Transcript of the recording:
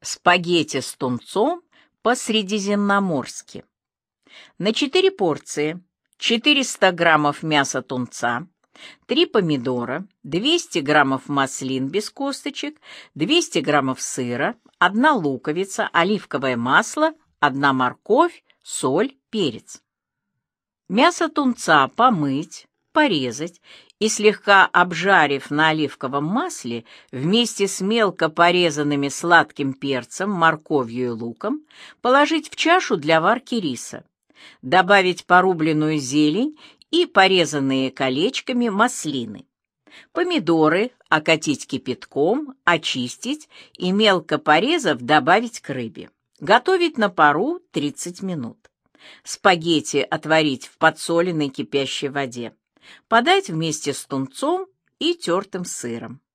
Спагетти с тунцом по-средиземноморски. На 4 порции 400 граммов мяса тунца, 3 помидора, 200 граммов маслин без косточек, 200 граммов сыра, 1 луковица, оливковое масло, 1 морковь, соль, перец. Мясо тунца помыть, порезать и, слегка обжарив на оливковом масле, вместе с мелко порезанными сладким перцем, морковью и луком, положить в чашу для варки риса. Добавить порубленную зелень и порезанные колечками маслины. Помидоры окатить кипятком, очистить и, мелко порезав, добавить к рыбе. Готовить на пару 30 минут. Спагетти отварить в подсоленной кипящей воде. Подать вместе с тунцом и тертым сыром.